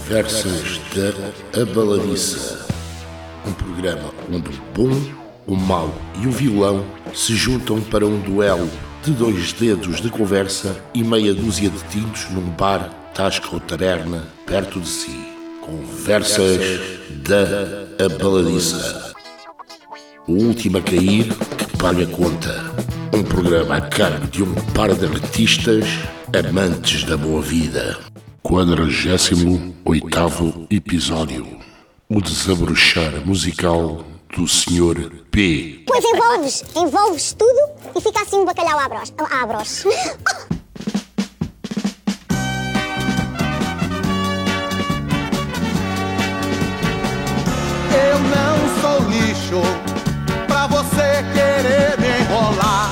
Conversas da Abaladiça. Um programa onde o bom, o mau e o vilão se juntam para um duelo de 2 dedos de conversa e meia dúzia de tintos num bar, tasca ou taberna perto de si. Conversas da Abaladiça. O último a cair que paga a conta. Um programa a cargo de um par de artistas amantes da boa vida. 48º episódio. O desabrochar musical do Sr. P. Pois envolves tudo e fica assim um bacalhau à broche. Eu não sou lixo pra você querer me enrolar.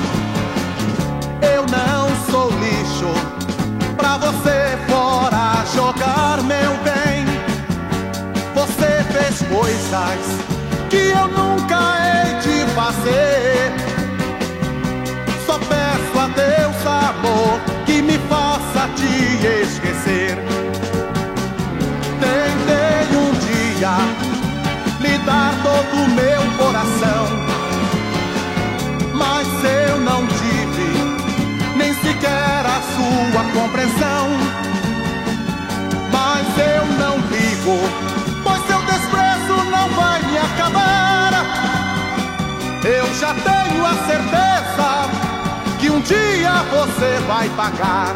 Eu não sou lixo pra você fora jogar meu bem. Você fez coisas que eu nunca hei de fazer. Só peço a Deus, amor, que me faça te esquecer. Tentei um dia lhe dar todo o meu coração, mas eu não tive nem sequer a sua compreensão. Mas eu não ligo, pois seu desprezo não vai me acabar. Eu já tenho a certeza que um dia você vai pagar.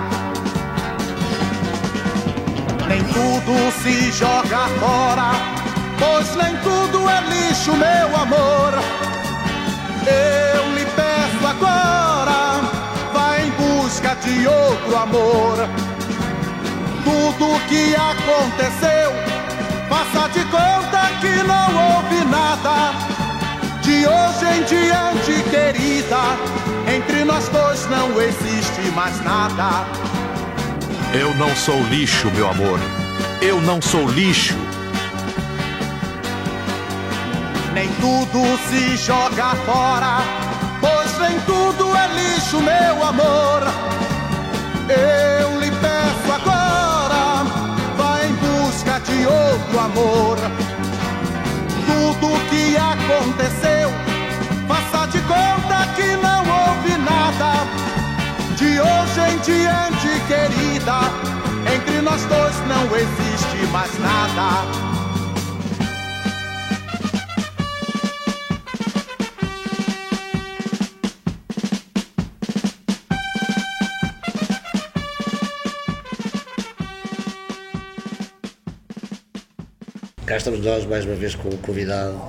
Nem tudo se joga fora, pois nem tudo é lixo, meu amor. Eu lhe peço agora, vá em busca de outro amor. Tudo que aconteceu, faça de conta que não houve nada. De hoje em diante, querida, entre nós dois não existe mais nada. Eu não sou lixo, meu amor. Eu não sou lixo. Nem tudo se joga fora, pois nem tudo é lixo, meu amor. Eu lhe peço agora, vá em busca de outro amor. Tudo que aconteceu, faça de conta que não houve nada. De hoje em diante, querida, entre nós dois não existe mais nada. Cá estamos nós mais uma vez com o convidado.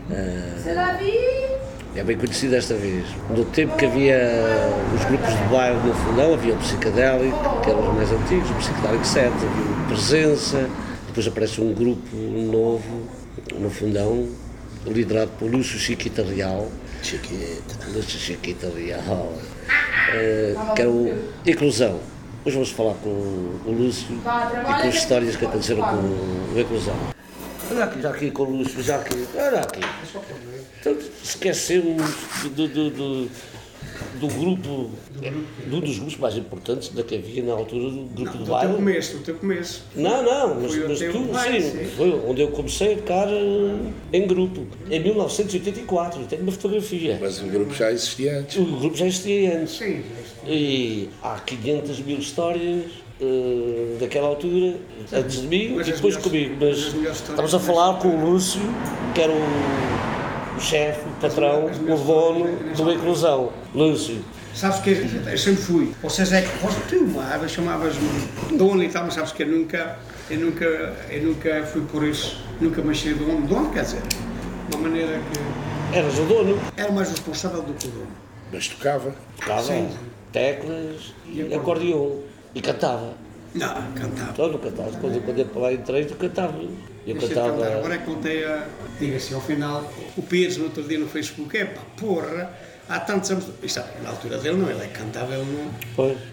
É bem conhecido desta vez. No tempo que havia os grupos de bairro no Fundão, havia o Psicadélico, que eram os mais antigos, o Psicadélico 7, havia o Presença, depois aparece um grupo novo no Fundão, liderado por Lúcio Chiquita Real. Lúcio Chiquita Real, que era o Eclosão. Hoje vamos falar com o Lúcio e com as histórias que aconteceram com o Eclosão. Olha aqui, já aqui com o Lúcio, já aqui, olha aqui. Então, esquecemos do grupo, de um dos grupos mais importantes da que havia na altura, do grupo de bairro. Do teu começo. Não, mas tu, sim, foi onde eu comecei a tocar em grupo, em 1984, tenho uma fotografia. Mas o grupo já existia antes. O grupo já existia antes. Sim. E há 500 mil histórias daquela altura, antes de mim e depois comigo. Mas estamos a falar com o Lúcio, que era o chefe, o patrão, o dono do Eclosão. Lúcio. Sabes que eu sempre fui. Vocês é que tu chamavas-me dono e tal, mas sabes que eu nunca fui por isso. Nunca me achei dono. Dono quer dizer, de uma maneira que... Eras o dono. Era mais responsável do que o dono. Mas tocava. Tocava Sim. teclas e acordeon. E cantava. Não, cantava. Todo cantava. Quando eu para lá entrei, tu cantava. Eu cantava. Agora é que contei diga assim, ao final, o Pires no outro dia no Facebook, porra, há tantos anos, isto, na altura dele não, ele é que cantava, ele não... Pois.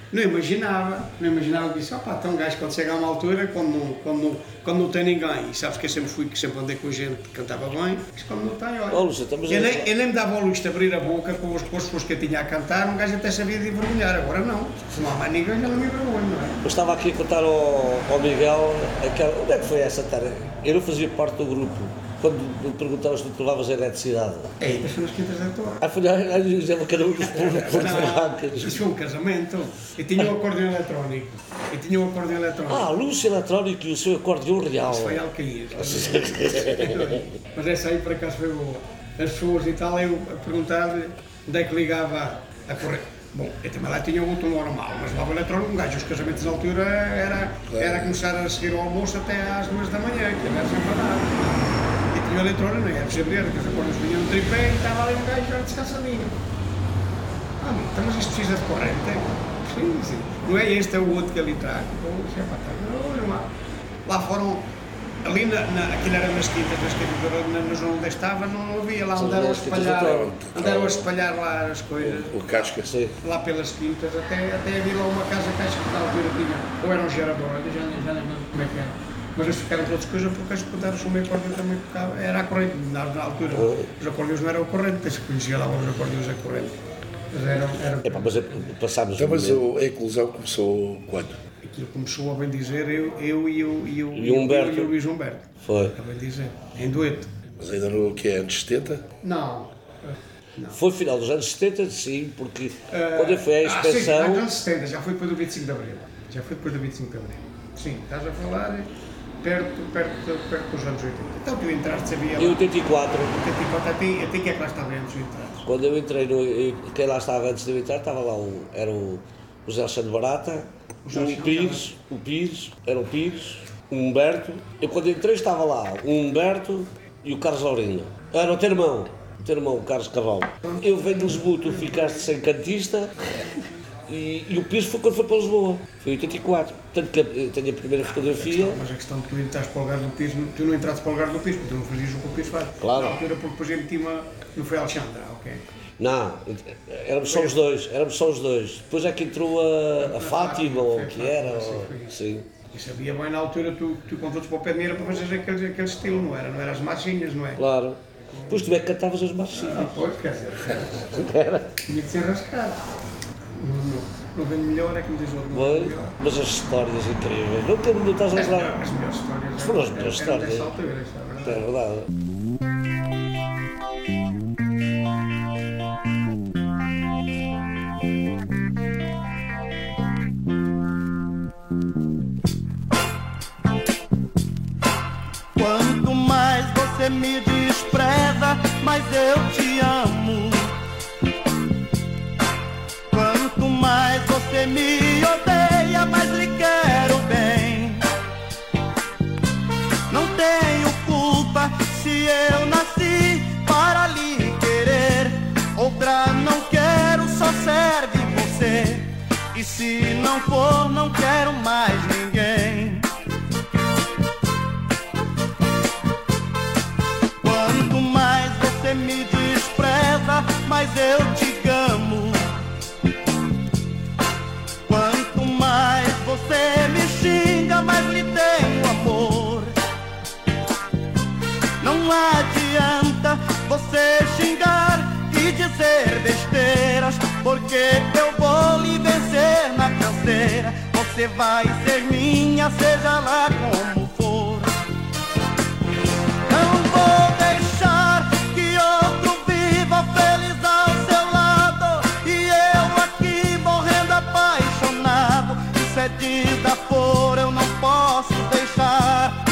Não imaginava que disse, então um gajo quando chega a uma altura, quando não tem ninguém, e sabes que eu sempre andei com gente que cantava bem, mas quando não tem, olha. Eu nem me dava ao luxo de abrir a boca com as pessoas que eu tinha a cantar, um gajo até sabia de envergonhar, agora não. Se não há mais ninguém, já não me envergonho, não é? Eu estava aqui a contar ao Miguel, onde é que foi essa tarde? Eu não fazia parte do grupo. Quando me perguntavas, tu levavas a eletricidade. Das nas Quintas da Torre. Dizia-me que era um dos Isso foi um casamento. Eu tinha um acordeão eletrónico. Luz eletrónico e o seu acordeão real. Isso foi Alcaír. Mas essa aí, por acaso, foi boa. As pessoas e tal, eu a perguntar-lhe onde é que ligava a corrente. Bom, eu também lá tinha o botão normal, mas lá o eletrónico, um gajo, os casamentos na altura era começar a seguir ao almoço até às 2 da manhã, que era sempre a dar. E o eletrónico não era preciso abrir, porque as acordes vinham no tripé e estava ali um gajo já descansadinho. Então, mas isto precisa de corrente? Sim. Não é este, é o outro que ali está. Lá foram, ali aquilo era nas quintas, na zona onde estava, não havia, lá andaram a espalhar lá as coisas. O casca, sim. Lá pelas quintas, até havia lá uma casa que acho que na altura tinha, ou era um gerador, já nem lembro como é que era. Mas eles ficaram todas as coisas porque as escutaram o meu acordeão também tocava, era a corrente, na altura. Os acordeões não eram a corrente, penso que conhecia lá os acordeões a corrente. Mas era... mas passámos... Então, mas a inclusão começou quando? Aquilo começou, a bem dizer, eu e o Humberto. Luís Humberto. Foi. A bem dizer, em dueto. Mas ainda no que é anos 70? Não. Foi final dos anos 70, sim, porque quando foi a inspeção... Sim, nos anos 70, já foi depois do 25 de Abril. Sim, estás a falar perto dos anos 80. Então tu entraste, sabia lá... Em 84. Até que é que lá estava antes de entrar? Quando eu entrei, quem lá estava antes de eu entrar, estava lá era o José Alexandre Barata, o Pires, o Humberto. Eu quando entrei estava lá o Humberto e o Carlos Lourinho. Era o teu irmão, o Carlos Cavalo. Eu venho de Lisboa, tu ficaste sem cantista. E o Pires foi quando foi para Lisboa, foi em 84, portanto que eu tenho a primeira fotografia. Mas a questão de tu entraste para o lugar do Pires, tu não entraste para o lugar do Pires, porque tu não fazias o que o Pires faz. Claro. Na altura, porque depois eu meti não foi Alexandra, ok? Não, éramos só os dois, depois é que entrou a Fátima, ou o que era, sim. E sabia bem na altura, tu com todos para o pé de mim era para fazer aquele estilo, não era as marchinhas, não é? Claro. Depois tu é que cantavas as marchinhas. Pois, quer dizer, tinha que ser rascado. Não vem melhor, é que me diz outro. Mas as histórias incríveis, não estás a lembrar? As melhores histórias. Foram as melhores histórias. Dessa altura, isto é É verdade. Quanto mais você me despreza, mais eu te amo. Quanto mais você me odeia, mais lhe quero bem. Não tenho culpa se eu nasci para lhe querer. Outra não quero, só serve você. E se não for, não quero mais ninguém. Quanto mais você me despreza, mais eu te amo. Quanto mais você me xinga, mais lhe tenho amor. Não adianta você xingar e dizer besteiras, porque eu vou lhe vencer na canseira. Você vai ser minha, seja lá como for. Não vou deixar que outro viva feliz ao seu lado, e eu aqui morrendo apaixonado. Isso é desaforo, eu não posso deixar.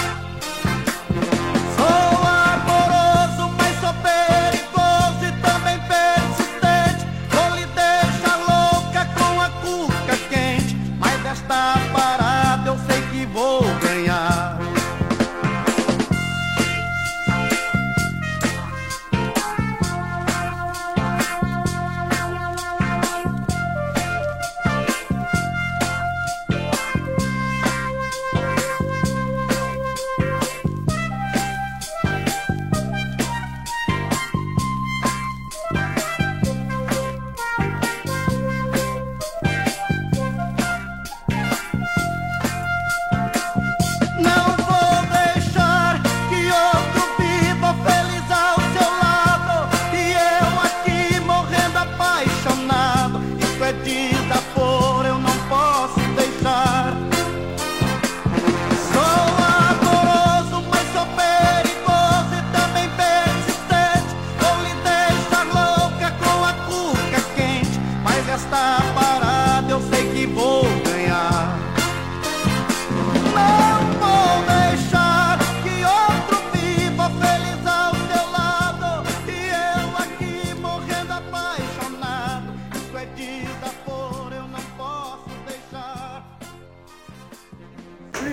Sou amoroso, mas sou perigoso e também persistente. Vou lhe deixar louca com a cuca quente, mas desta parada eu sei que vou ganhar.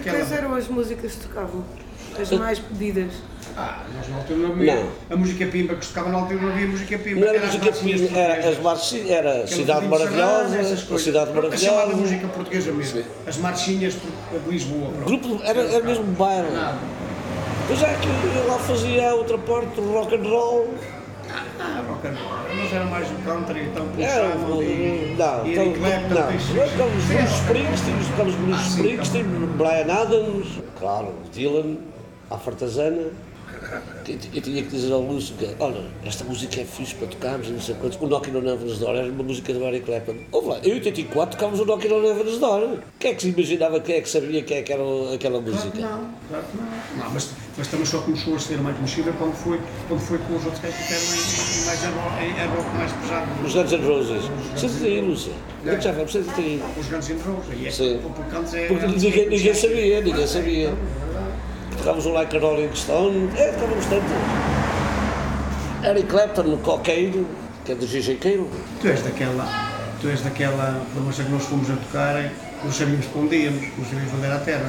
aquela... Quais eram as músicas que tocavam? As mais pedidas? Nós na altura não havia. A música pimba que se tocava na altura não havia música pimba. Não era música pimba, era Cidade Maravilhosa, a Cidade Maravilhosa. Chamada música portuguesa mesmo. As marchinhas de Lisboa. Grupo, era mesmo baile. Pois é que eu lá fazia a outra parte do rock and roll. Rock and roll. Mas era mais o country, então Não, Eric Clapton. Tocámos Bruce Springsteen, Bryan Adams, claro, Dylan, a Fartazana. Eu tinha que dizer ao Lúcio que, olha, esta música é fixe para tocarmos, não sei quantos. O Knockin' on Heaven's Door era uma música do Eric Clapton. Ouve lá, em 84 tocámos o Knockin' on Heaven's Door. Quem é que se imaginava, quem é que sabia quem é que era aquela música? Claro que não. Mas também só começou a ser mais conhecida quando foi com os outros que eram mais pesado. Os Guns N' Roses. Senta-te aí, Lúcia. Já vamos, senta-te aí. Os Guns N' Roses. Sim. Porque ninguém sabia. Tocámos o Like a Rolling Stone, tocávamos tanto. Eric Clapton no Cocaine, que é do G.G. Cale. Tu és daquela formação que nós fomos a tocar, nós sabíamos para onde íamos, nós sabíamos onde era a terra.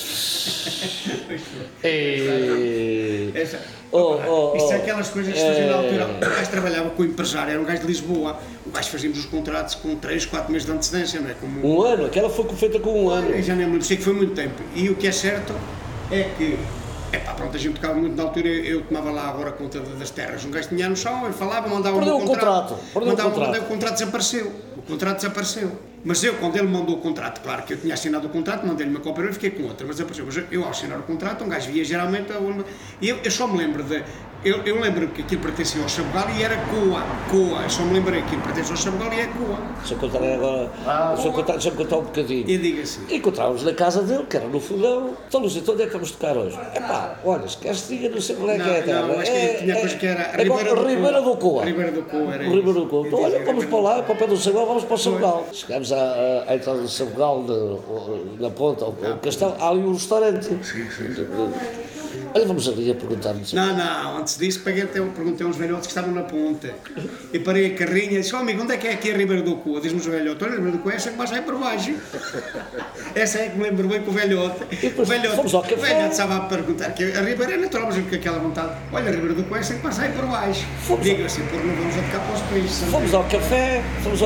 Isto é aquelas coisas que se faziam na altura. O gajo trabalhava com o empresário, era um gajo de Lisboa. O gajo fazíamos os contratos com 3, 4 meses de antecedência, não é? Um ano, aquela foi feita com um ano. Eu já nem me lembro, sei que foi muito tempo. E o que é certo é que, pronto, a gente tocava muito na altura, eu tomava lá agora conta das terras. Um gajo tinha no chão, ele falava, mandava o contrato. O contrato desapareceu. O contrato desapareceu. Mas eu, quando ele mandou o contrato, claro que eu tinha assinado o contrato, mandei-lhe uma cópia e fiquei com outra, mas desapareceu. Mas eu, ao assinar o contrato, um gajo via geralmente. Eu só me lembro de. Eu lembro que aquilo pertencia ao Sabugal e era Coa. Eu só me lembrei que aquilo pertencia ao Sabugal e é Coa. Deixa-me contar um bocadinho. E diga assim. Encontrávamos na casa dele, que era no fundão. Então, Lúcia, onde é que vamos tocar hoje? Olha, esquece, diga, não sei qual é que é a terra. Não, acho que tinha coisa que era Ribeira do Coa. Ribeira do Coa, era Ribeira do Coa. Então, olha, vamos para lá, para o pé do Sabugal, vamos para o Sabugal. Chegámos à entrada do Sabugal, na ponta, ao castelo, há ali um restaurante. Sim. Olha, vamos ali a perguntar-nos. Não, antes disso perguntei a uns velhotes que estavam na ponta. E parei a carrinha e disse, amigo, onde é que é aqui a Ribeira do Coa? Diz-me os velhotes, olha, a Ribeira do Coa é essa que passa aí por baixo. Essa é que me lembro bem com o velhote. O velhote estava a perguntar, que a Ribeira é natural, mas com aquela vontade, olha, a Ribeira do Coa é essa que passa aí por baixo. Digo assim, porque não vamos a tocar para os peixes. Fomos ao café.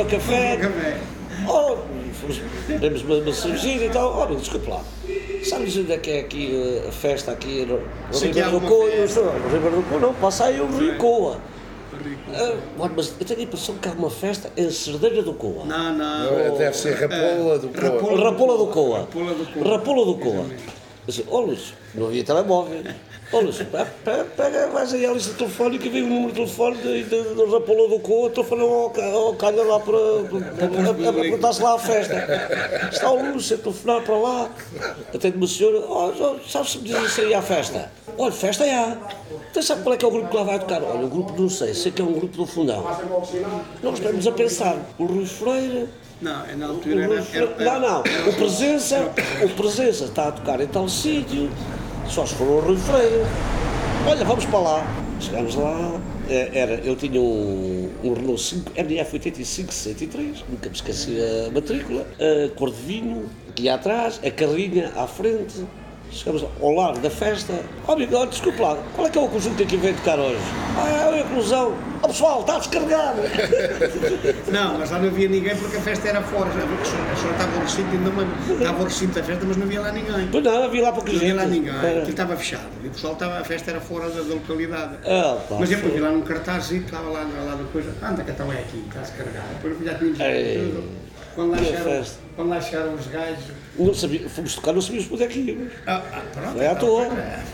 Demos uma cervejinha e tal. Olha, desculpe lá. Sabes onde é que é aqui a festa aqui no Ribeira do Coa? No Ribeira do Coa não, passa aí o Rio Coa. Mas eu tenho a impressão que há uma festa em Cerdeira do Coa. Não. Deve ser Rapola do Coa. Rapola do Coa. Lúcio, não havia telemóvel. Lúcio, pega, vais aí à lista telefónica e vem o número de telefone da Rapola do Coa, telefone ao calha lá para apontar-se lá à festa. Está o Lúcio a telefonar para lá, atende uma senhora, sabes se me dizem se aí à festa? Olha, festa há. Então sabe qual é que é o grupo que lá vai tocar? Olha, o grupo não sei que é um grupo do fundão. Nós estamos a pensar, o Rui Freire. Não, na altura Não. O Presença está a tocar em tal sítio, só se for o Rui Freire. Olha, vamos para lá. Chegámos lá, eu tinha um Renault 5, RDF 85-63, nunca me esqueci a matrícula, a cor de vinho, aqui atrás, a carrinha à frente. Chegamos ao largo da festa. Amigo, desculpe lá, qual é que é o conjunto que aqui veio tocar hoje? É a inclusão. Pessoal, está descarregado. Não, mas lá não havia ninguém porque a festa era fora. A senhora estava no recinto, ainda estava no recinto da festa, mas não havia lá ninguém. Pois não, havia lá pouca gente. Não havia lá ninguém, aquilo estava fechado. E o pessoal a festa era fora da localidade. Mas depois vi lá num cartaz e estava lá da coisa. Anda, que então é aqui, está descarregado. Depois já tínhamos tudo. Quando lá chegaram os gajos. Não sabia, fomos tocar, não sabíamos onde é que íamos. Pronto. Foi à toa.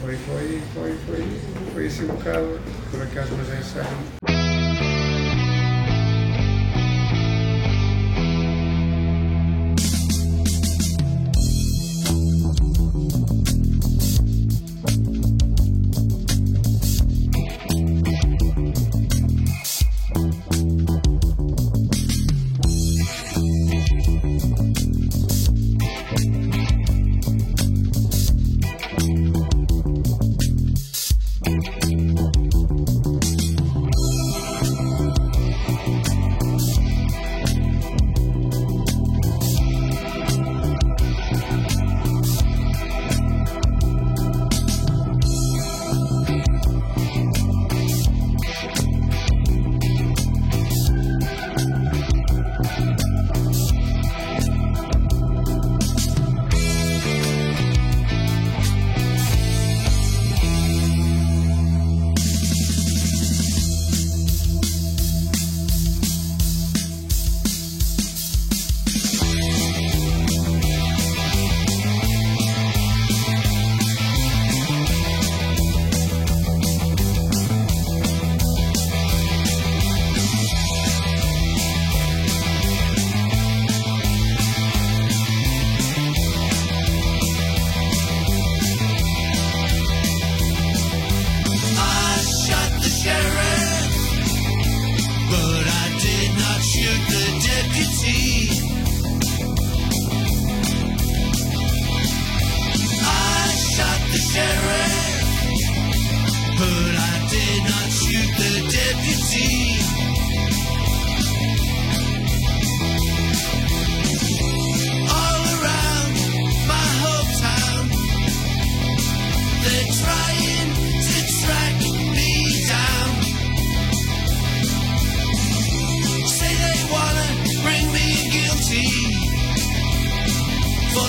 Foi assim um bocado, por acaso, mas é sério.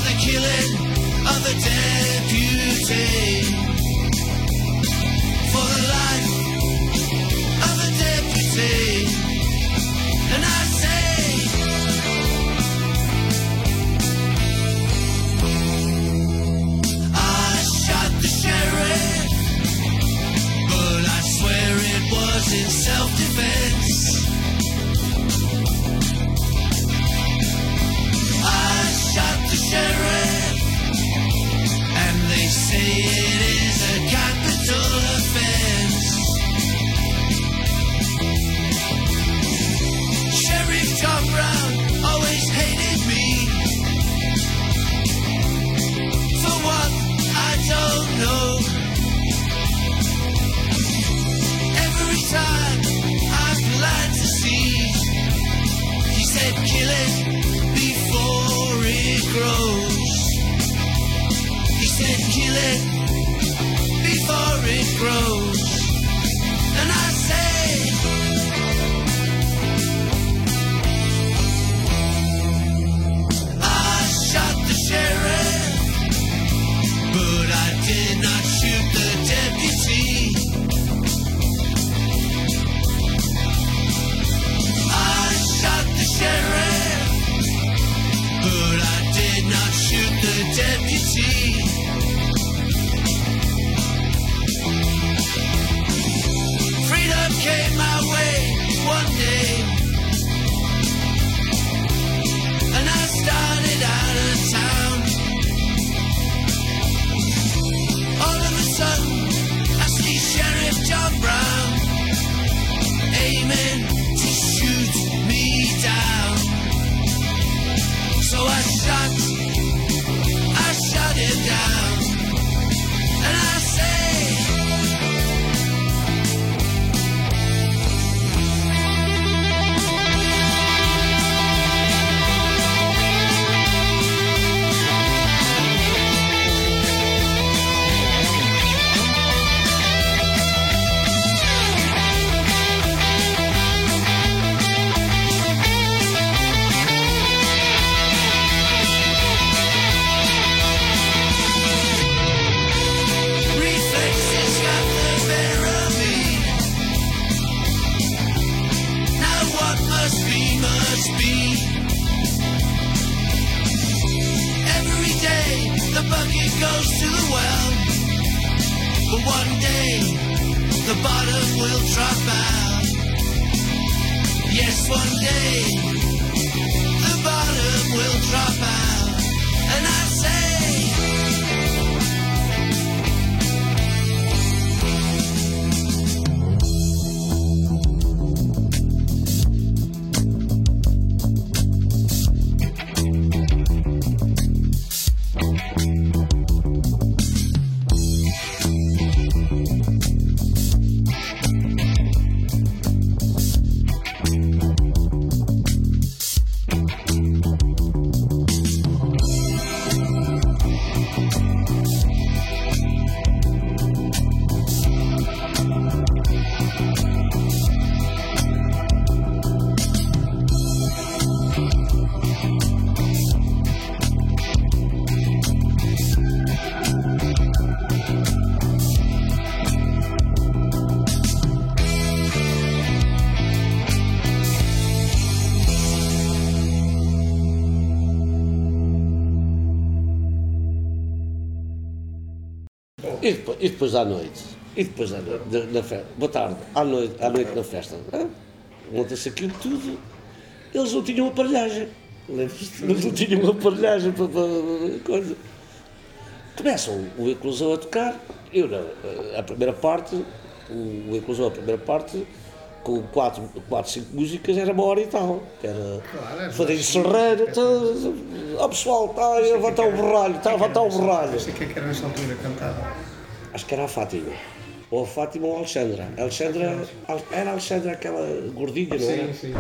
the killing of a deputy. For the life of a deputy. And I say, I shot the sheriff, but I swear it was in self-defense. I shot the sheriff, and they say it is a capital offense. Sheriff John Brown always hated me. For what, I don't know. Every time I'm glad to see, he said kill it before it grows. He said kill it before it grows. And I say, I shot the sheriff, but I did not shoot the deputy. I shot the sheriff, but I did not shoot the deputy. Freedom came my way one day, and I started out of town. All of a sudden, I see Sheriff John Brown aiming to shoot me down. So I shot him down, and I say, reflexes got the better of me. Now what must be, must be. Every day the bucket goes to the well, but one day the bottom will drop out. Yes, one day the bottom will drop out. And I say, E depois à noite, boa tarde, à noite na festa, monta-se aquilo tudo, eles não tinham aparelhagem, eles não tinham aparelhagem para coisa. Começam o Eclosão a tocar, eu a primeira parte, o Eclosão a primeira parte, com 4, 5 músicas era 1 hora e tal, que era Fadinho Serreira, o pessoal está a levantar o borralho, está a levantar o borralho. Não sei quem é que era nessa altura cantava. Acho que era a Fátima, ou a Fátima ou a Alexandra. Era a Alexandra aquela gordinha, não era? Sim.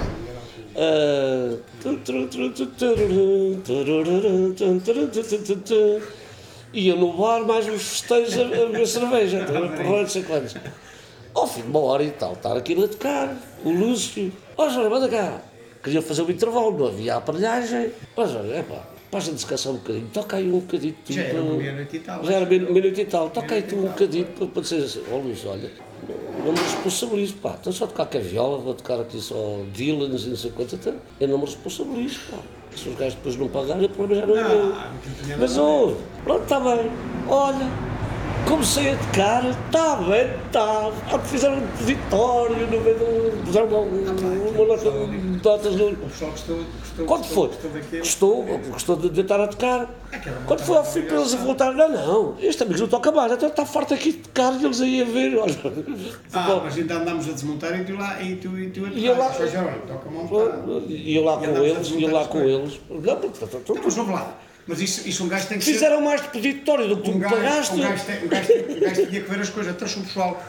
Ia no bar mais uns festejos a beber cerveja, não sei quantos. Ao fim de 1 hora e tal, estar aquilo a tocar, o Lúcio, Jorge, manda cá. Queria fazer um intervalo, não havia aparelhagem. Jorge, para a gente descansar um bocadinho, toca aí um bocadinho. Já era meia-noite e tal. Já era meia-noite e tal, toca aí tu um bocadinho para dizer assim, Luís, olha, não me responsabilizo, pá, estou só a tocar com a viola, vou tocar aqui só Dylan e não sei quanto, então, eu não me responsabilizo, pá. Se os gajos depois não pagarem, o problema já não é meu. Mas pronto, está bem, olha, comecei a tocar, está bem, está. Fizeram um peditório no meio do. Puseram uma nota de notas no. O pessoal gostou. Quando foi? Gostou de estar a tocar. Quando foi ao fim para eles a voltar, não, este amigo não toca mais, então está farto aqui de tocar e eles aí a ver, olha. Mas ainda andámos a desmontar e tu lá e tu a E eu lá, toca montar. e eu lá com eles. Não, porque Mas vamos lá. Mas isso um gajo tem que ser. Fizeram mais de peditório do que tu me pagaste. Um gajo tinha que ver as coisas, trouxe o pessoal.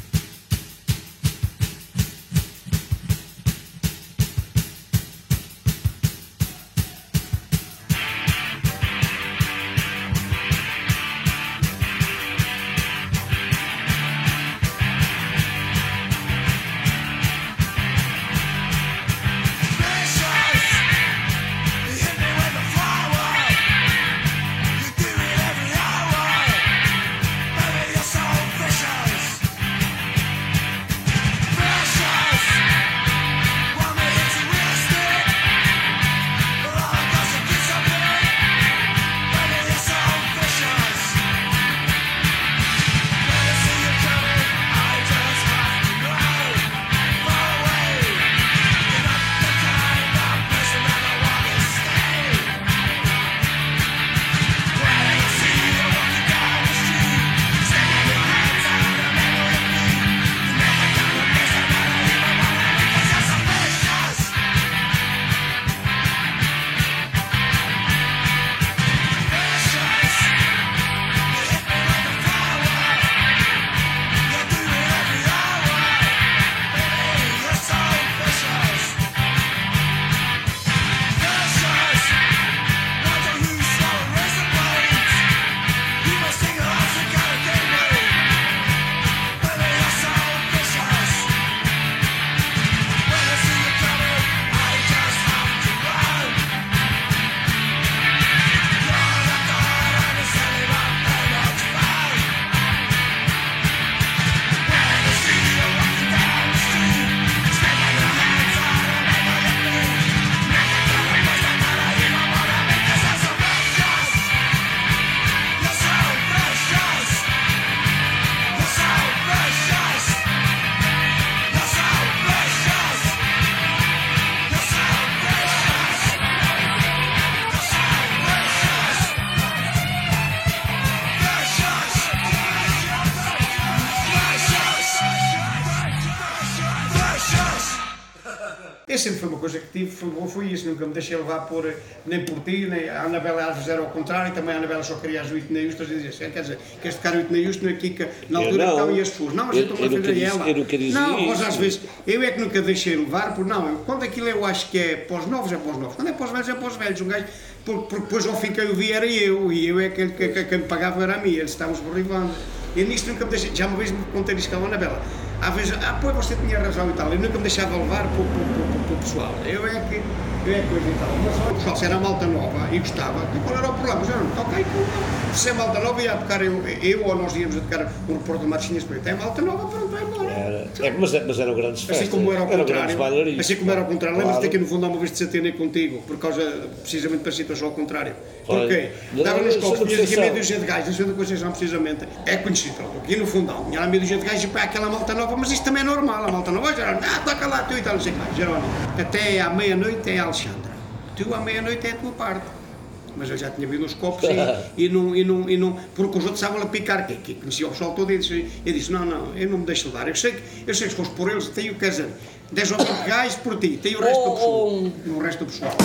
Eu sempre foi uma coisa que tive, foi isso, nunca me deixei levar nem por ti, nem a Anabela às vezes era ao contrário, e também a Anabela só queria as Whitney-Houston e dizia assim, quer dizer, queres tocar Whitney-Houston aqui que na altura estavam e as pessoas, não, mas eu estou a fazer ela. Eu nunca dizia não, mas isso. às vezes, eu é que nunca deixei levar, porque não, quando aquilo eu acho que é para os novos, é para os novos, quando é para os velhos, é para os velhos, um gajo, porque depois ao fim que eu vi era eu, e eu é que quem me pagava era a mim, eles estávamos borrivando. Eu nisto nunca me deixei, já uma vez me contei isto com a Anabela. Às vezes, pois você tinha razão e tal, eu nunca me deixava levar para o pessoal, eu é que coisa e tal, mas o pessoal, se era malta nova e gostava, qual era o problema? Mas eu não, ok, se é malta nova ia a tocar, eu ou nós íamos a tocar o Reporto de Marchinhas para é malta nova, pronto, vai embora. Mas eram grandes festas, assim como era ao contrário, claro. lembras-te que no fundo há uma vez de satânei contigo, por causa, precisamente para a situação ao contrário. Porquê? Dava nos copos, tinhas aqui a meia dúzia de gajos, não sei da Conceição precisamente, é conhecido, aqui no fundão, tinha a meia dúzia de gajos e para aquela malta nova, mas isto também é normal, a malta nova, toca lá tu e tal, não sei o que, Jerónimo, até à meia-noite é a Alexandra, tu à meia-noite é a tua parte. Mas eu já tinha vindo os copos e não, porque os outros estavam a picar, que conhecia o pessoal todo e eu disse, não, eu não me deixo levar, eu sei que se fosse por eles, tenho, quer dizer, 10 ou 20 gajos por ti, tenho o resto do pessoal, o resto do pessoal.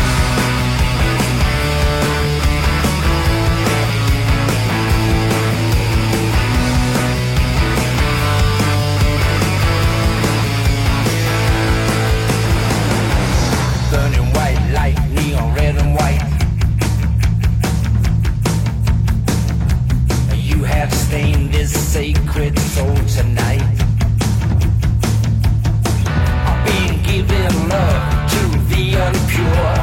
Sacred soul tonight. I've been giving love to the unpure.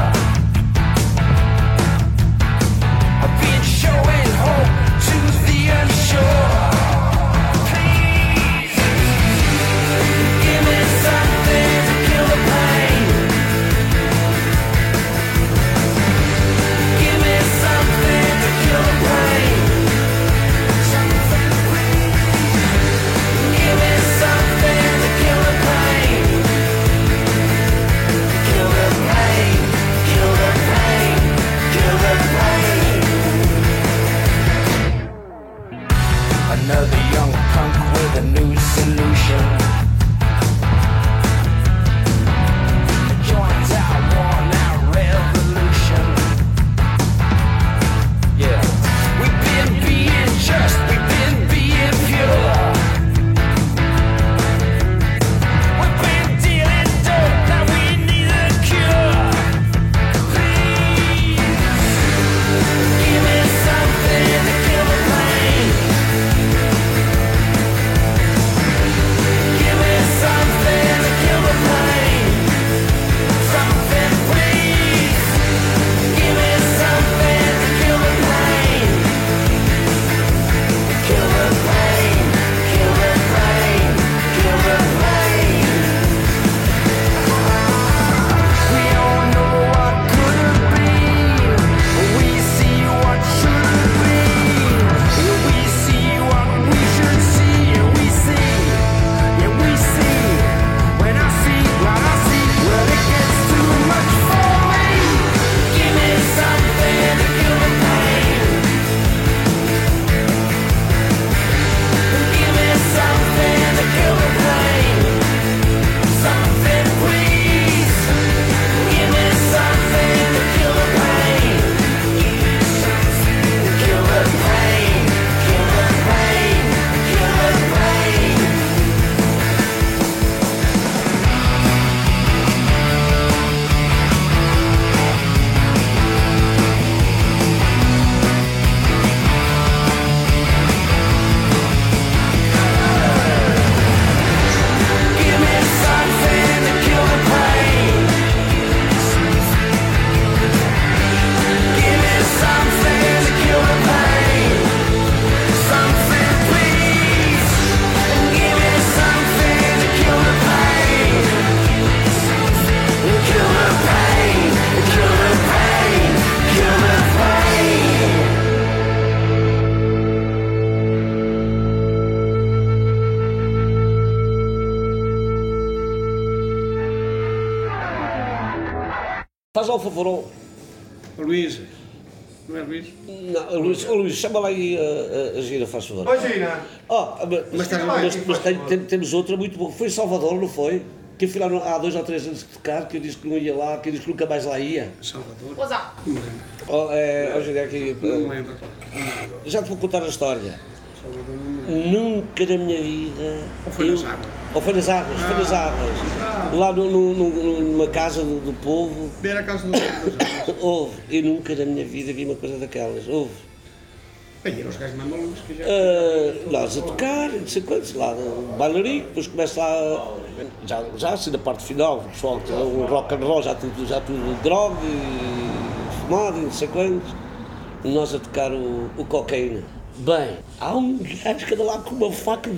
Faz lá o favor ao... A Luísa. Não é Luís? Não, Luís, chama lá aí a Gira, faz favor. Oi, Gina. Mas temos outra muito boa. Foi em Salvador, não foi? Que eu fui lá há 2 ou 3 anos de tocar, que eu disse que não ia lá, que eu disse que nunca mais lá ia. Salvador? Pois há. Não me lembro. Gira, aqui... Não me lembro. Já te vou contar a história. Salvador não me lembro. Nunca na minha vida... Ou foi nas águas? Ou foi nas águas, foi nas águas. Lá numa casa do povo. Era a casa do águas. Houve. Eu nunca na minha vida vi uma coisa daquelas. Houve. Bem, eram os gajos mais malucos que já... Nós a tocar, não sei quantos, lá no bailarico, depois começa lá, já assim na parte final, o pessoal, o rock and roll, já tudo droga e fumado e não sei quantos, e nós a tocar o cocaína. Bem, há um gajo que anda lá com uma faca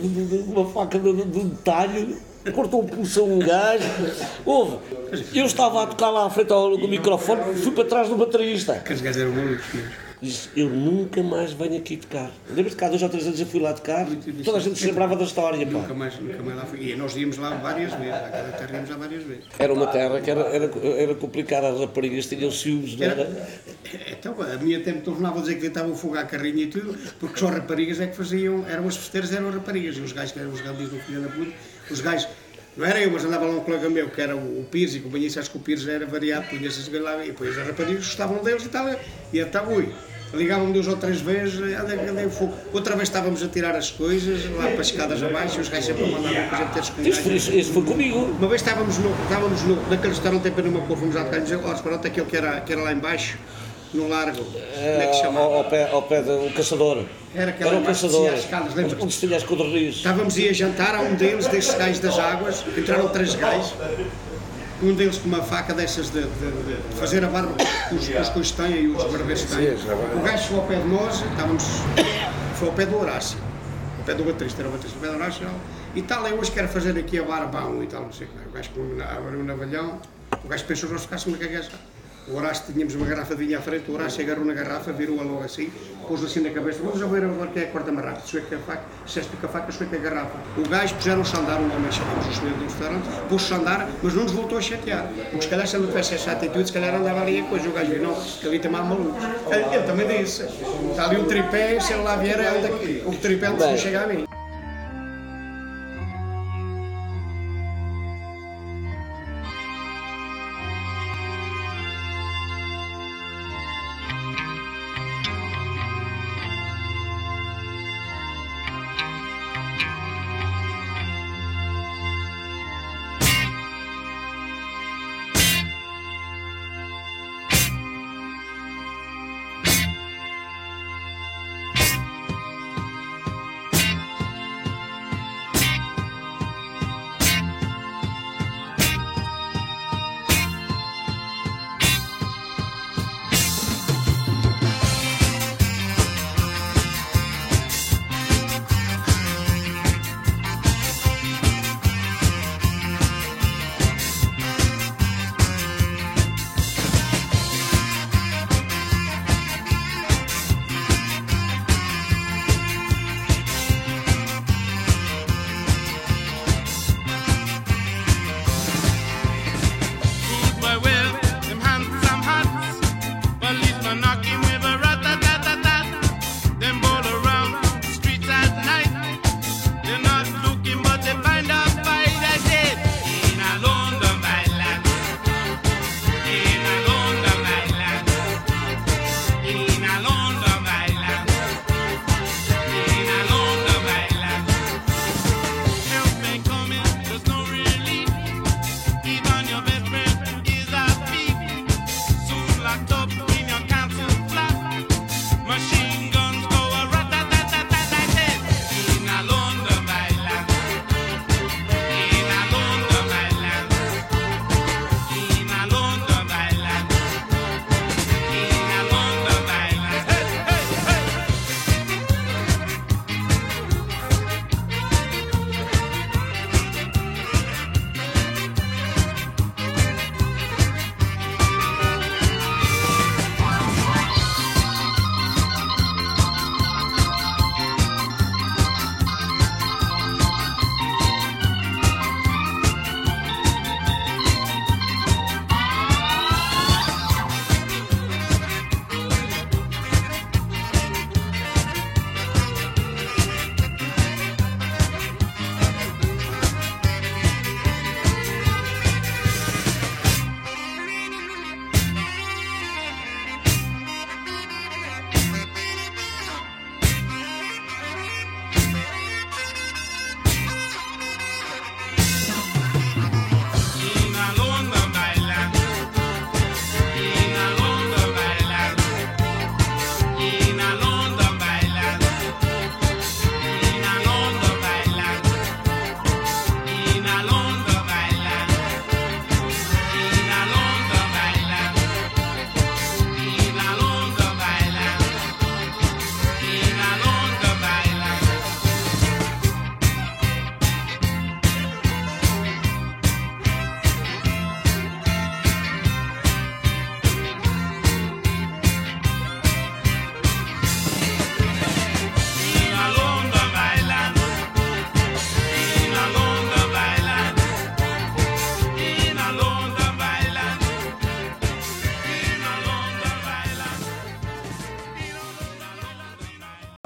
de talho, cortou o pulso a um gajo. Houve. Eu estava a tocar lá à frente ao microfone, fui para trás do baterista. Aqueles gajos eram malucos mesmo. Disse, eu nunca mais venho aqui tocar. Lembras-te que há 2 ou 3 anos eu fui lá tocar? Toda a gente se lembrava da história, pá. Nunca mais lá fui. E nós íamos lá várias vezes, àquela terra íamos lá várias vezes. Era uma terra que era complicada, as raparigas tinham ciúmes, não era? Então, a minha tempo tornava a dizer que tentavam afogar a carrinha e tudo, porque só raparigas é que faziam, eram as festeiras, eram raparigas, e os gajos que eram os gandis do filho da puta, os gajos, não era eu, mas andava lá um colega meu, que era o Pires, e companhia, acho que o Pires era variado, punha-se a jogar lá, e depois as raparigas gostavam deles e tal, e então, ui. Ligavam-me 2 ou 3 vezes, andei o fogo. Outra vez estávamos a tirar as coisas, lá para as escadas abaixo, e os gajos sempre mandavam para a gente ter escondidas. Isso foi comigo. Uma vez estávamos naquele restaurante em Pernambuco, fomos à tocar, ó, restaurante aquele que era lá embaixo, no Largo, como é que se chama? Ao pé do Caçador. Era o Caçador, escadas, lembras-te? onde se tinha as codornizes. Estávamos a ir a jantar a um deles, desses gajos das águas, entraram 3 gajos. Um deles com uma faca dessas de fazer a barba que os coisas têm e os barbeiros têm. O gajo chegou ao pé de nós, foi ao pé do Horácio, ao pé do baterista, era o baterista, ao pé do Horácio, e tal, eu hoje quero fazer aqui a barbão e tal, não sei o que. O gajo abriu um navalhão, o gajo pensou que nós ficássemos a cagar. O Horácio, tínhamos uma garrafa de vinho à frente, o Horácio agarrou na garrafa, virou-a logo assim, pôs assim na cabeça, vamos ver agora quem é que corta mais rápido, se é que a faca, se é que a faca, se é que a garrafa. O gajo puseram-se a andar, um homem chamamos o senhor do restaurante, pôs-se a andar, mas não nos voltou a chatear, porque se calhar se ele não tivesse essa atitude, se calhar andava ali a coisa, o gajo viu, não, que ali tem mais malucos. Ele também disse, está ali um tripé, se ele lá vier, anda aqui, o tripé antes de chegar a mim.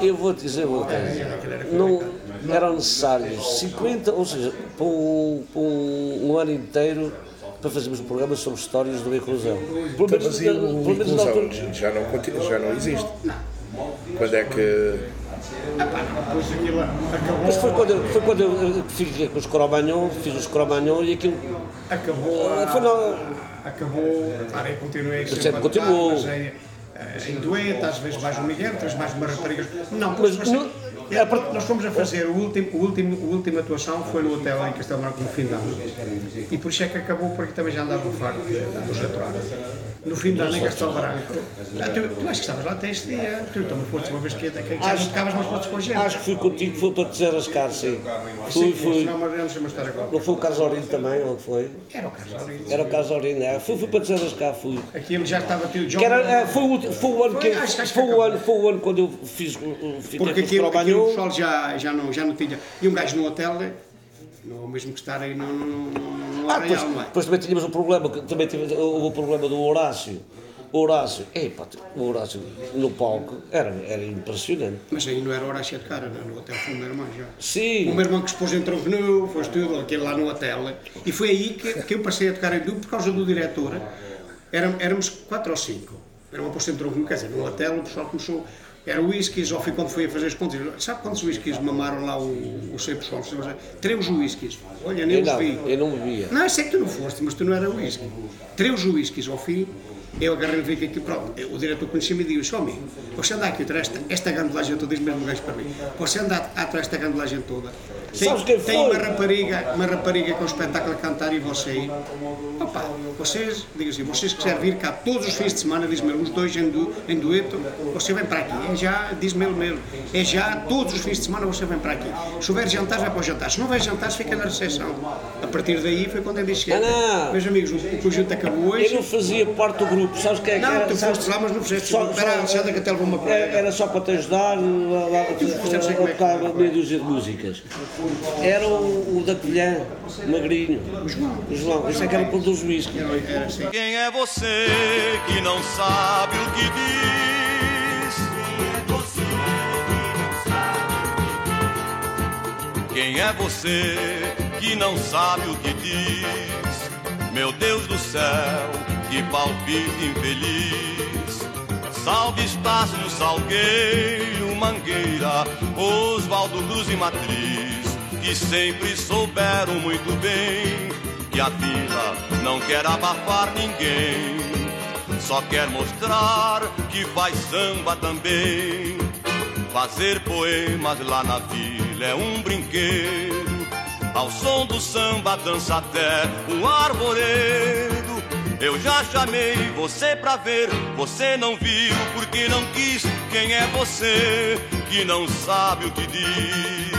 Eu vou te dizer uma coisa, não eram necessários 50, ou seja, para um ano inteiro, para fazermos um programa sobre histórias do Inclusão. Pelo Mas e o menos na Inclusão altura. já não existe. Quando é que... Depois aquilo acabou. Mas foi quando eu fiquei com os Cromagnon, fiz os Cromagnon e aquilo... Acabou. Acabou. Claro, eu continuei sempre continuou. Mas em dueto, às vezes mais o Miguel, às vezes mais uma rapariga. Não, Mas nós fomos a fazer a última atuação foi no hotel em Castelo Branco no fim de ano. E por isso é que acabou, porque também já andava farto dos atuados. No fim de ano em Castelo Branco. Tu acho que estavas lá até este dia. Tu também foste uma vez que já não tocavas, mas foste com a gente. Acho que fui contigo, foi todo desenrascar, sim. Fui. Não foi o Carlos Aurino também, ou foi? Era o Carlos Aurino. Era o Carlos Aurino, é. Fui para desenrascar, fui. Aquilo já estava tio John. Foi o ano quando eu fiz porque aquilo o pessoal já não tinha. E um gajo no hotel, não mesmo que estar aí no Arraial, não é? Depois também tínhamos um problema, houve o problema do Horácio. O Horácio no palco era impressionante. Mas aí não era Horácio de cara, no hotel foi o meu irmão já. Sim. O meu irmão que se pôs em tronco nu, foste tudo, aquele lá no hotel. E foi aí que eu passei a tocar em duo por causa do diretor. Éramos 4 ou 5. Era uma posta em tronco nu, quer dizer, no hotel o pessoal começou. Era whiskies, ao fim quando fui a fazer as contas. Sabe quantos whiskies mamaram lá o seu pessoal? 3 whiskies. Olha, nem os vi. Eu não bebia. Não, eu sei que tu não foste, mas tu não era whisky. 3 whiskies ao fim. Eu agarrei e vi que aqui, pronto, o diretor conhecia-me e disse: homem, você anda aqui atrás esta gandulagem toda, diz mesmo o gajo para mim, você anda atrás desta gandulagem toda. Tem uma rapariga com um espetáculo a cantar e você aí. Opa, vocês, digo assim, vocês quiserem vir cá todos os fins de semana, diz-me os dois em dueto, você vem para aqui. É já, diz-me ele mesmo, é já todos os fins de semana você vem para aqui. Se houver jantar, vai para o jantar. Se não houver jantar, fica na recepção. A partir daí foi quando eu disse: meus amigos, o conjunto acabou hoje. Eu não fazia parte do grupo. Sabes que é que era? Não, tu foste lá, mas não fizeste. Era só para te ajudar a tocar meia dúzia de músicas. Era o da colher, magrinho. O João. Isso é que era por dos whisky. Quem é você que não sabe o que diz? Quem é você que não sabe o que diz? Meu Deus do céu, que palpite infeliz. Salve Estácio, Salgueiro, Mangueira, Oswaldo Cruz e Matriz, que sempre souberam muito bem que a vila não quer abafar ninguém, só quer mostrar que faz samba também. Fazer poemas lá na vila é um brinquedo, ao som do samba dança até o arvoredo. Eu já chamei você pra ver, você não viu porque não quis. Quem é você que não sabe o que diz?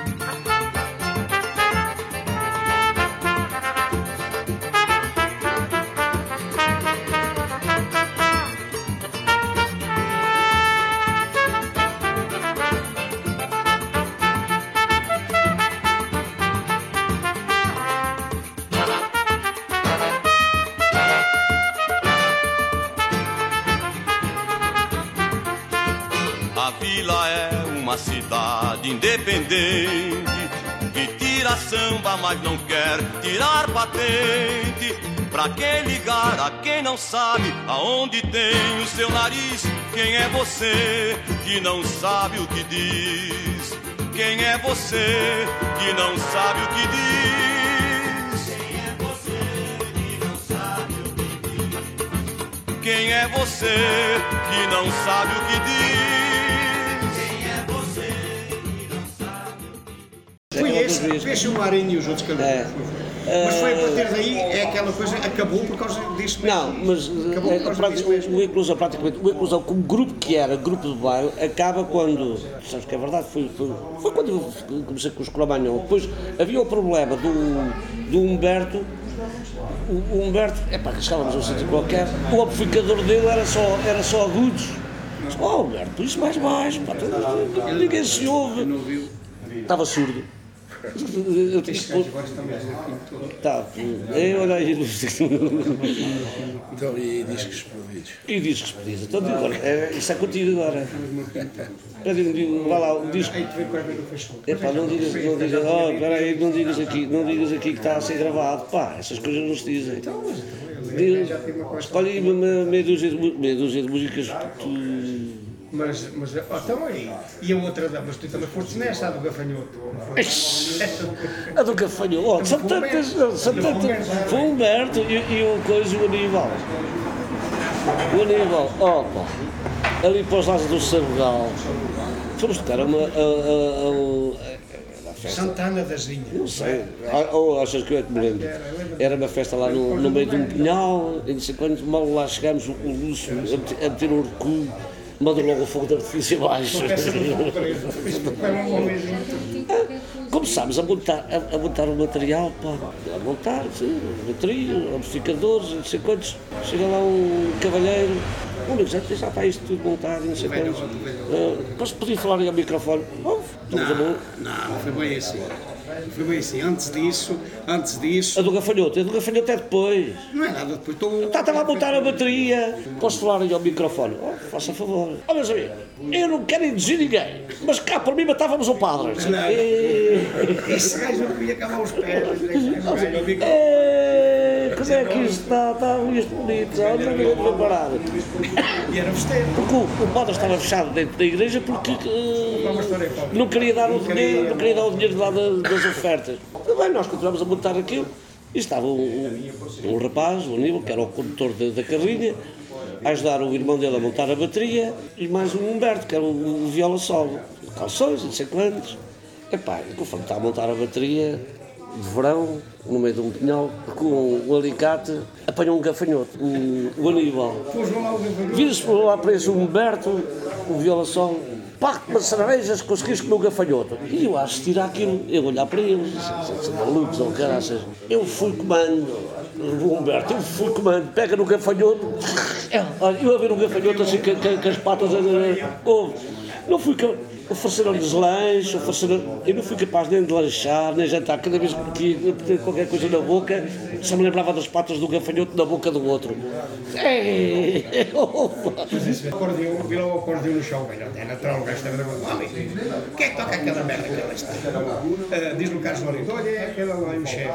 Uma cidade independente que tira samba, mas não quer tirar patente. Pra quem ligar a quem não sabe aonde tem o seu nariz? Quem é você que não sabe o que diz? Quem é você que não sabe o que diz? Quem é você que não sabe o que diz? Quem é você que não sabe o que diz? Foi esse o Marinho e os outros calouros. Mas foi a partir daí, é aquela coisa, acabou por causa disso mesmo. Não, mas o Inclusão como grupo que era, grupo de baile, acaba quando, sabes que é verdade, foi quando eu comecei com os Cromagnon. Depois havia o problema do Humberto. O Humberto, que chegávamos a um sítio qualquer, o amplificador dele era só agudos. Humberto, isso mais baixo, ninguém se ouve. Estava surdo. Eu tenho que pôr. Agora estamos aqui tudo. Tá, olha aí. Então, e discos proibidos? E discos pedidos. Então, agora, isso é contigo agora. Eu digo, vai lá, o disco. Aí tu vê qual é o Facebook. Epá, não digas, oh, peraí, não digas aqui que está a ser gravado. Pá, essas coisas não se dizem. Escolhe aí meia dúzia de músicas que tu. Mas então aí. E a outra, mas tu também foste nessa, a do gafanhoto. A do gafanhoto. Oh, são tantas. Foi o Humberto e o coisa, o Aníbal. O Aníbal, opa, ali para os lados do Sabugal. Fomos tocar uma festa. Santana das Vinhas. Não sei, ou achas que eu é que me lembro? Era uma festa lá no meio de um pinhal, e não sei quando, mal lá chegámos, o Lúcio a meter um recuo, mandou logo o fogo de artifício abaixo. Começámos a montar o material, pá, a montar, sim, bateria, amplificadores, não sei quantos. Chega lá um cavalheiro, já está isto tudo montado, não sei quantos. Depois podia falar aí ao microfone. Não, foi bem assim. Foi bem assim. Antes disso. A do gafanhoto é depois. Não é nada depois. Estava a montar a bateria. Posso falar aí ao microfone? Faça favor. Olha, meus amigos, eu não quero induzir ninguém, mas cá por mim matávamos o padre. Esse gajo não podia acabar os pés. Como é que isto está? Está isto bonito. Olha, não me vou parar. E era festeiro. Porque o padre estava fechado dentro da igreja porque não queria dar o dinheiro lá das ofertas. Bem, nós continuamos a montar aquilo e estava um rapaz, o Aníbal, que era o condutor da carrinha, a ajudar o irmão dele a montar a bateria e mais um Humberto, que era o viola solo, calções, não sei quantos. Epá, conforme está a montar a bateria, de verão, no meio de um pinhal, com o alicate, apanhou um gafanhoto, o Aníbal. Vira-se por lá para esse Humberto, o viola solo, parte de cervejas, conseguiste comer o gafanhoto. E eu a assistir àquilo, eu olhar para eles, são malucos ou caraças. Eu fui comando, o Humberto, pega no gafanhoto, eu a ver o gafanhoto assim com as patas, não fui ofereceram-lhes lanche, eu não fui capaz nem de lanchar, nem jantar, cada vez que ia ter qualquer coisa na boca, só me lembrava das patas do gafanhoto na boca do outro. Virou o acordeão no chão, é natural, o gajo está a ver, quem é que toca aquela merda que ela está? Diz-me o Carlos Lourenço, olha, é aquela lá, o chefe.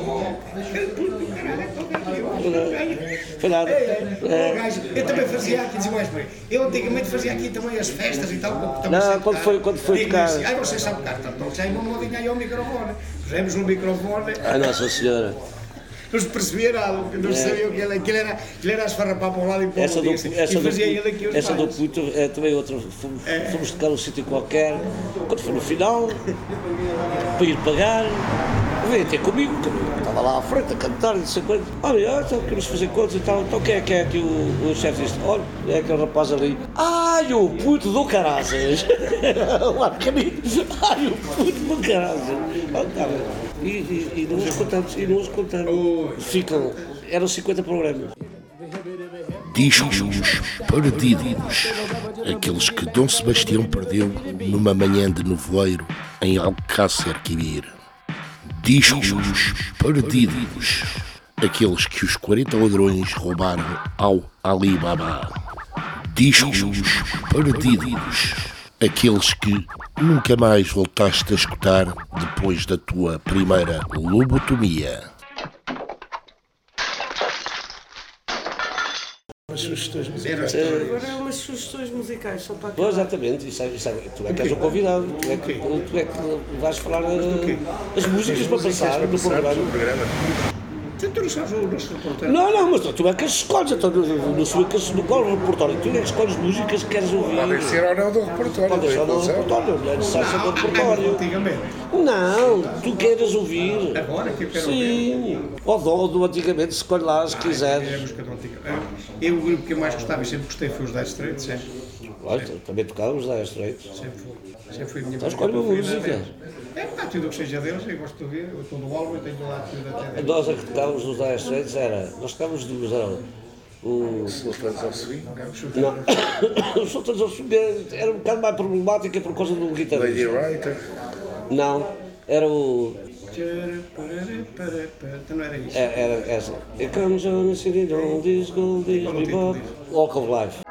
Foi nada. Eu também fazia aqui, dizia mais bem, eu antigamente fazia aqui também as festas e tal, quando foi tocar. Ai, você sabe tocar, então já não vinha aí ao microfone. Pusemos no microfone. Ai, Nossa Senhora. Não se percebia nada, não sabia o que era. Aquilo era a esfarrapar para um lado e para o outro. Essa do puto é também outra. Fomos tocar num sítio qualquer. Quando foi no final, para ir pagar, veio ter comigo, estava lá à frente a cantar e não sei quanto. Olha, então queremos fazer contas e tal. Então quem é que o chefe disse? Olha, é aquele rapaz ali. Ai, o puto do caraças! Lá pequenino. Ai, o puto do caraças! E não os contamos. Ficam. Eram 50 programas. Discos perdidos. Aqueles que Dom Sebastião perdeu numa manhã de nevoeiro em Alcácer Quibir. Discos perdidos. Aqueles que os 40 ladrões roubaram ao Alibaba. Discos perdidos. Aqueles que nunca mais voltaste a escutar depois da tua primeira lobotomia. Agora é umas sugestões musicais, só para acabar. Exatamente, tu é que és o convidado, tu é que vais falar as músicas para passar no programa. Tu não sabes o nosso repertório? Não, mas tu é que as escolhes, então, não sou eu que no qual repertório, tu é que escolhes músicas que queres ouvir. Podem ser ou não do repertório. Podem ser ou não do repertório, não é necessário ser do repertório. Antigamente. Não, tu queiras ouvir. Agora que eu quero ouvir? Sim, ou do antigamente, escolhe lá se quiseres. Eu, o grupo que eu mais gostava e sempre gostei foi os Dire Straits, sempre. Olha, também tocávamos Dire Straits. Sempre foi a minha então escolhe uma música. Tudo o que seja deles, eu gosto de ouvir, eu estou no álbum, eu tenho lá tudo até. Nós a que tocávamos nos Dire Straits nós tocávamos duas, Os Sultanos ao Swing? Não, os Sultanos ao Swing era um bocado mais problemática por causa do guitarrista. Lady Writer? Não, Era o... Então não era isso. Era essa. It comes on the city, don't this gold, this bebop. Walk of Life.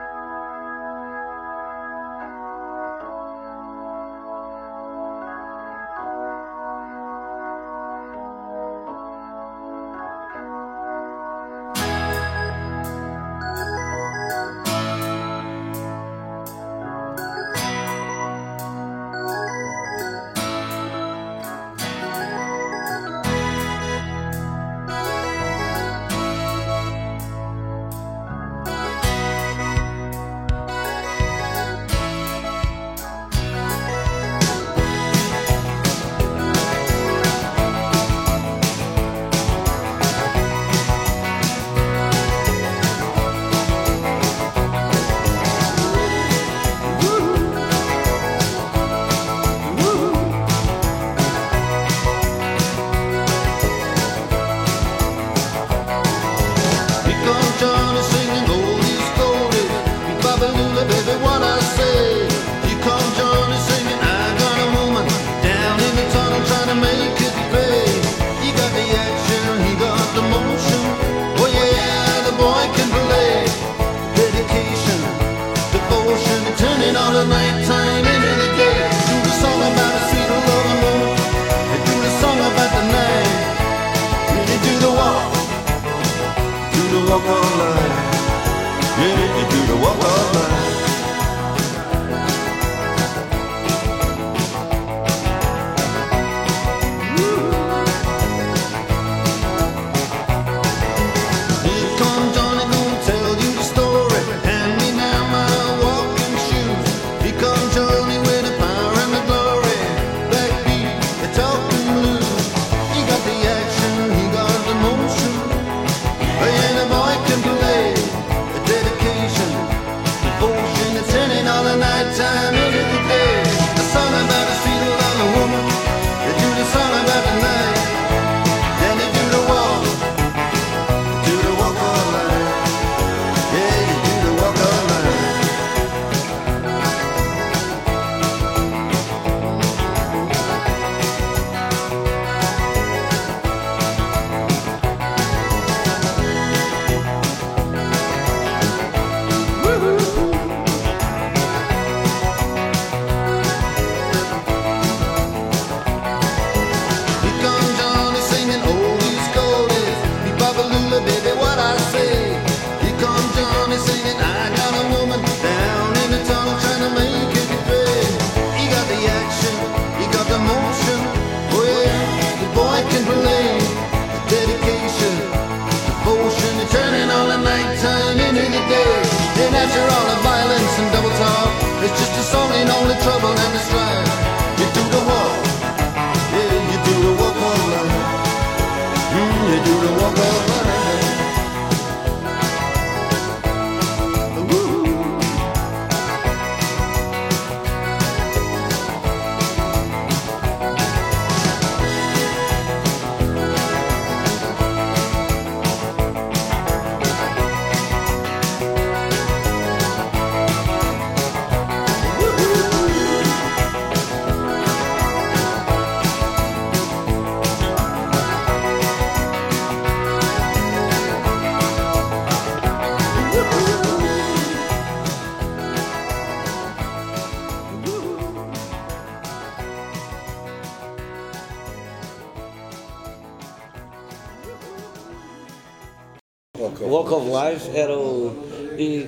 Walk of Life era o. E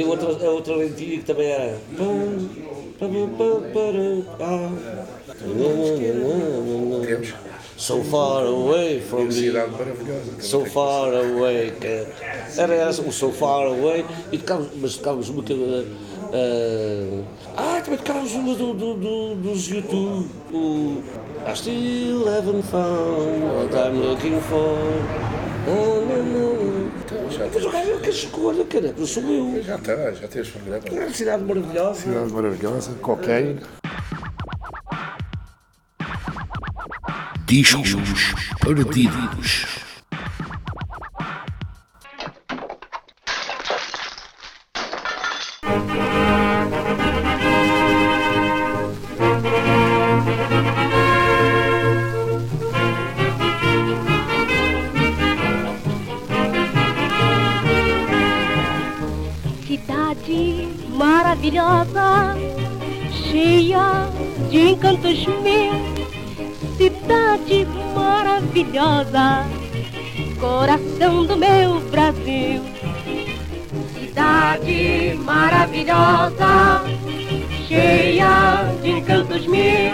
a outra lentilha que também era. So far away from me. So far away. Era essa, o So Far Away. E tocávamos muito. Também tocávamos uma dos YouTube. I still haven't found what I'm looking for. Mas o gajo que escolha, cara, não sou eu. Já tens programa. Cidade Maravilhosa. Cidade Maravilhosa, cocaine. Discos perdidos. maravilhosa, cheia de encantos mil, cidade maravilhosa, coração do meu Brasil. Cidade maravilhosa, cheia de encantos mil,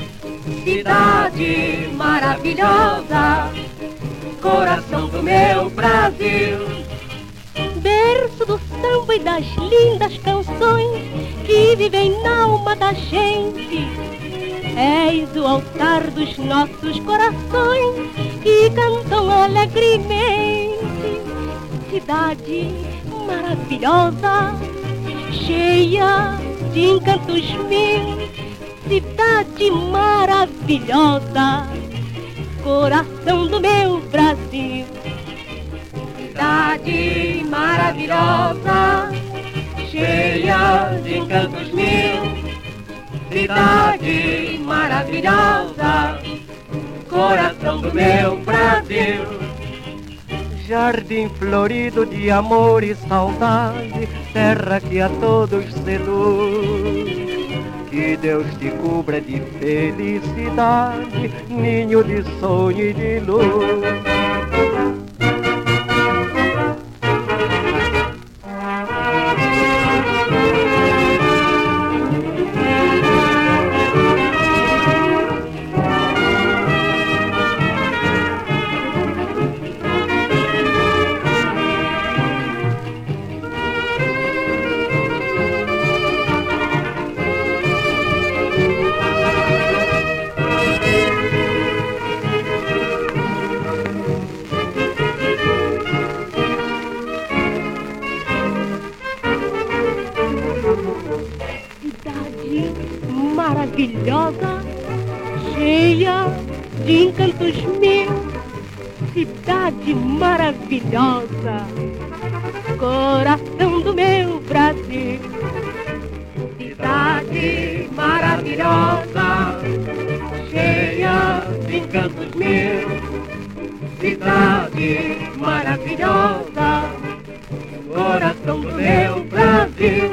cidade maravilhosa, coração do meu Brasil. Berço do samba e das lindas canções que vivem na alma da gente. És o altar dos nossos corações que cantam alegremente. Cidade maravilhosa, cheia de encantos mil, cidade maravilhosa, coração do meu Brasil. Cidade maravilhosa, cheia de encantos mil, cidade maravilhosa, coração do meu Brasil. Jardim florido de amor e saudade, terra que a todos seduz. Que Deus te cubra de felicidade, ninho de sonho e de luz. Maravilhosa, cheia de encantos mil, cidade maravilhosa, coração do meu Brasil. Cidade maravilhosa, cheia de encantos mil, cidade maravilhosa, coração do meu Brasil.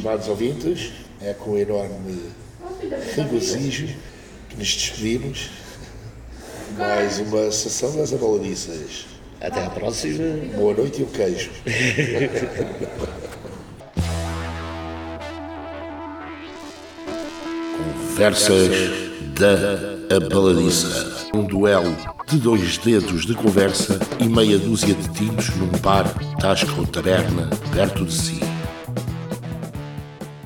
estimados ouvintes, é com enorme regozijo que nos despedimos. Mais uma sessão das Abaladiças. Até à próxima. Boa noite e um queijo. Conversas da Abaladiça. Um duelo de 2 dedos de conversa e meia dúzia de tiros num bar, tasca ou taberna perto de si.